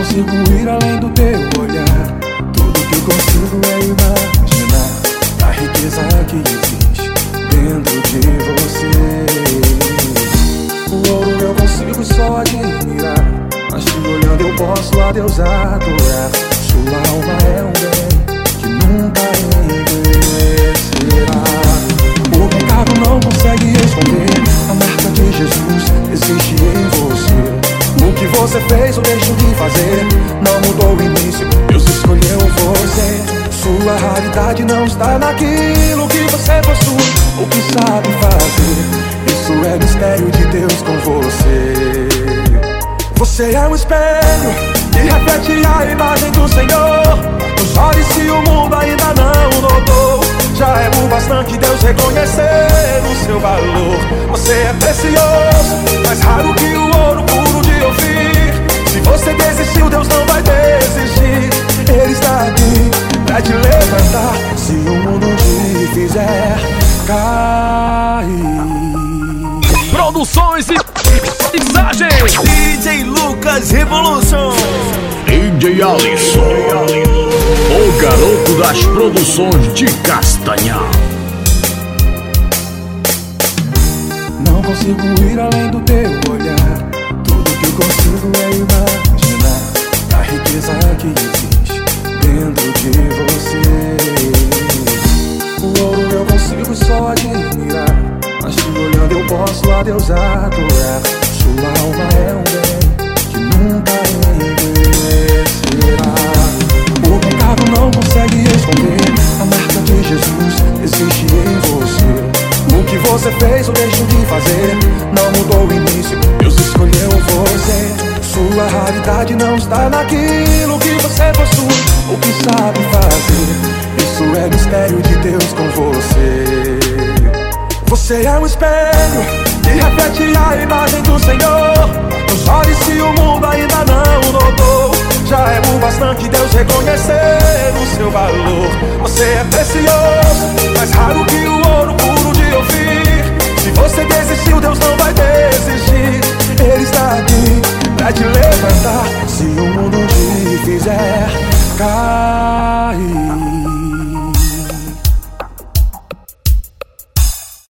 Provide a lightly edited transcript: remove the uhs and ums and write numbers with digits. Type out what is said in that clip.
consigo ir além do teu olhar. Tudo que consigo é imaginar a riqueza que existe dentro de você. O ouro eu consigo só admirar, mas te olhando eu posso a Deus adorar. Sua alma é um bem que nunca envelhecerá. O pecado não consegue esconder a marca de Jesus existe em você. O que você fez ou deixou de fazer não mudou o início, Deus escolheu você. Sua raridade não está naquilo que você possui ou que sabe fazer. Isso é mistério de Deus com você. Você é um espelho que reflete a imagem do Senhor. Nos olhos se o mundo ainda não notou, já é o bastante Deus reconhecer o seu valor. Você é precioso, mais raro que o ouro puro de ouvir. Se você desistiu, Deus não vai desistir. Ele está aqui pra te levantar se o mundo te fizer cair. Produções e mensagens. DJ Lucas Revolution, DJ Alisson, o garoto das produções de Castanhal. Não consigo ir além do teu olhar. Tudo que consigo é imaginar a riqueza que existe dentro de você. O ouro eu consigo só admirar, mas te olhando eu posso a Deus adorar. Sua alma é um bem que nunca envelhecerá. O pecado não consegue esconder a marca de Jesus existe em você. O que você fez ou deixou de fazer não mudou o início, Deus escolheu você. Sua raridade não está naquilo que você possui ou que sabe fazer. Isso é mistério de Deus com você. Você é um espelho que reflete a imagem do Senhor. Nos olhos se o mundo ainda não notou, já é o bastante Deus reconhecer o seu valor. Você é precioso, mais raro que o ouro puro de ouvir.